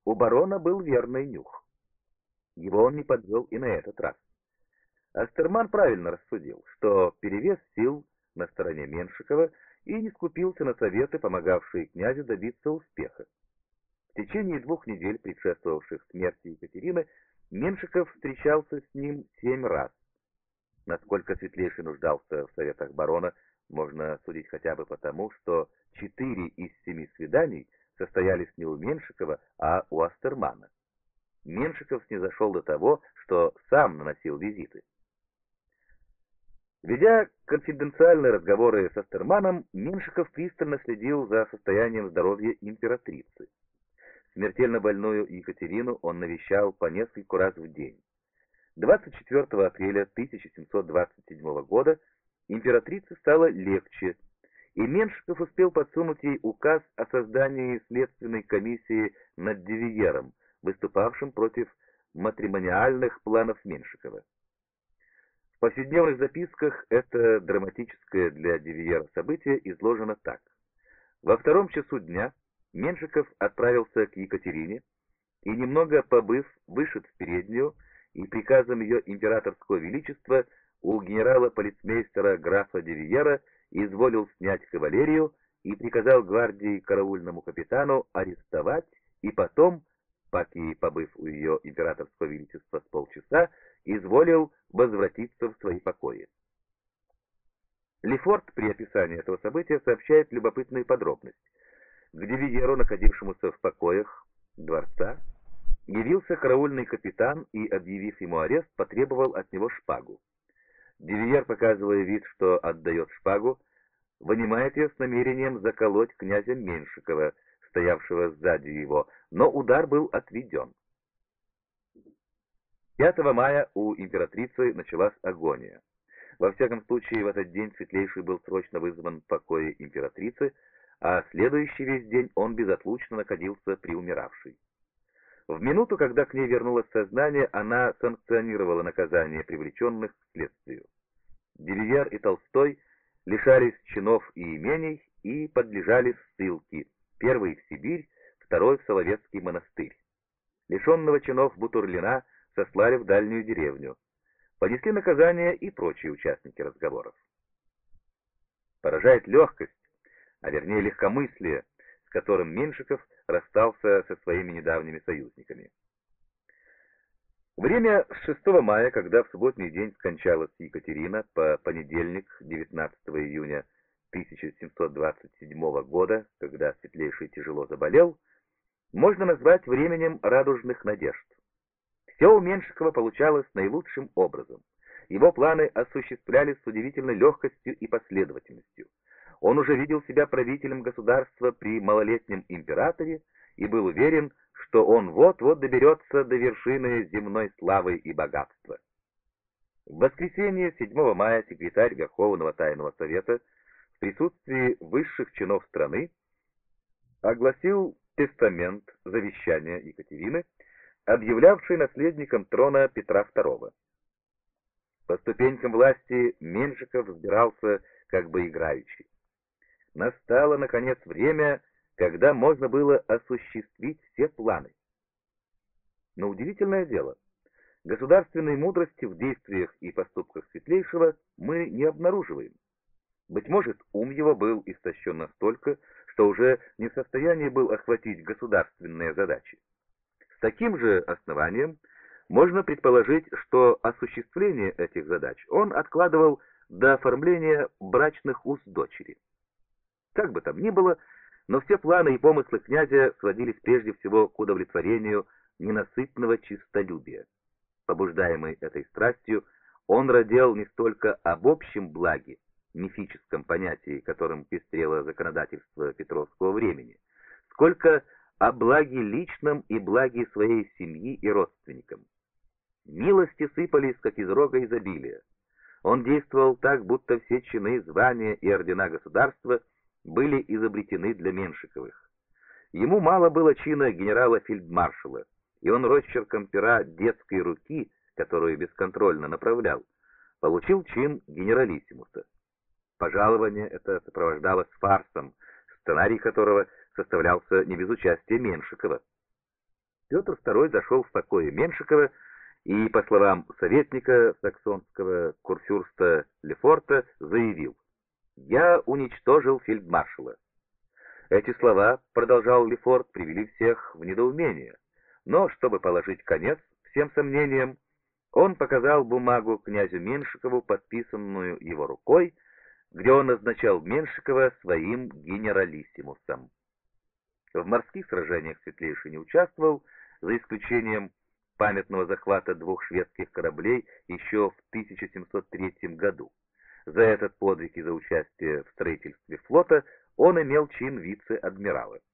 У барона был верный нюх. Его он не подвел и на этот раз. Астерман правильно рассудил, что перевес сил на стороне Меншикова, и не скупился на советы, помогавшие князю добиться успеха. В течение 2 недель, предшествовавших смерти Екатерины, Меншиков встречался с ним 7 раз. Насколько Светлейший нуждался в советах барона, можно судить хотя бы потому, что 4 из 7 свиданий состоялись не у Меншикова, а у Астермана. Меншиков снизошел до того, что сам наносил визиты. Ведя конфиденциальные разговоры с Астерманом, Меншиков пристально следил за состоянием здоровья императрицы. Смертельно больную Екатерину он навещал по нескольку раз в день. 24 апреля 1727 года императрице стало легче, и Меншиков успел подсунуть ей указ о создании следственной комиссии над Дивиером, выступавшим против матримониальных планов Меншикова. В повседневных записках это драматическое для Дивиера событие изложено так. Во 2 часу дня Меншиков отправился к Екатерине и, немного побыв, вышед в переднюю и приказом ее императорского величества у генерала-полицмейстера графа Дивиера изволил снять кавалерию и приказал гвардии караульному капитану арестовать и потом, паки побыв у ее императорского величества с полчаса, изволил возвратиться в свои покои. Лефорт при описании этого события сообщает любопытную подробность. К Дивиеру, находившемуся в покоях дворца, явился караульный капитан и, объявив ему арест, потребовал от него шпагу. Дивиер, показывая вид, что отдает шпагу, вынимает ее с намерением заколоть князя Меншикова, стоявшего сзади его, но удар был отведен. 5 мая у императрицы началась агония. Во всяком случае, в этот день Светлейший был срочно вызван в покое императрицы, а следующий весь день он безотлучно находился при умиравшей. В минуту, когда к ней вернулось сознание, она санкционировала наказание привлеченных к следствию. Дивиер и Толстой лишались чинов и имений и подлежали ссылке, первый в Сибирь, второй в Соловецкий монастырь. Лишенного чинов Бутурлина сослали в дальнюю деревню. Понесли наказание и прочие участники разговоров. Поражает легкость, а вернее легкомыслие, с которым Меншиков расстался со своими недавними союзниками. Время с 6 мая, когда в субботний день скончалась Екатерина, по понедельник, 19 июня 1727 года, когда Светлейший тяжело заболел, можно назвать временем радужных надежд. Все у Меншикова получалось наилучшим образом. Его планы осуществлялись с удивительной легкостью и последовательностью. Он уже видел себя правителем государства при малолетнем императоре и был уверен, что он вот-вот доберется до вершины земной славы и богатства. В воскресенье 7 мая секретарь Верховного Тайного Совета в присутствии высших чинов страны огласил тестамент завещания Екатерины, объявлявший наследником трона Петра II. По ступенькам власти Меншиков взбирался как бы играючи. Настало, наконец, время, когда можно было осуществить все планы. Но удивительное дело, государственной мудрости в действиях и поступках Светлейшего мы не обнаруживаем. Быть может, ум его был истощен настолько, что уже не в состоянии был охватить государственные задачи. С таким же основанием можно предположить, что осуществление этих задач он откладывал до оформления брачных уз дочери. Как бы там ни было, но все планы и помыслы князя сводились прежде всего к удовлетворению ненасытного честолюбия. Побуждаемый этой страстью, он радел не столько об общем благе, мифическом понятии, которым пестрело законодательство Петровского времени, сколько о благе личном и благе своей семьи и родственникам. Милости сыпались, как из рога изобилия. Он действовал так, будто все чины, звания и ордена государства были изобретены для Меншиковых. Ему мало было чина генерала-фельдмаршала, и он росчерком пера детской руки, которую бесконтрольно направлял, получил чин генералиссимуса. Пожалование это сопровождалось фарсом, сценарий которого составлялся не без участия Меншикова. Петр II зашел в покои Меншикова и, по словам советника саксонского курфюрста Лефорта, заявил: «Я уничтожил фельдмаршала». Эти слова, продолжал Лефорт, привели всех в недоумение, но, чтобы положить конец всем сомнениям, он показал бумагу князю Меншикову, подписанную его рукой, где он назначал Меншикова своим генералиссимусом. В морских сражениях Светлейший не участвовал, за исключением памятного захвата 2 шведских кораблей еще в 1703 году. За этот подвиг и за участие в строительстве флота он имел чин вице-адмирала.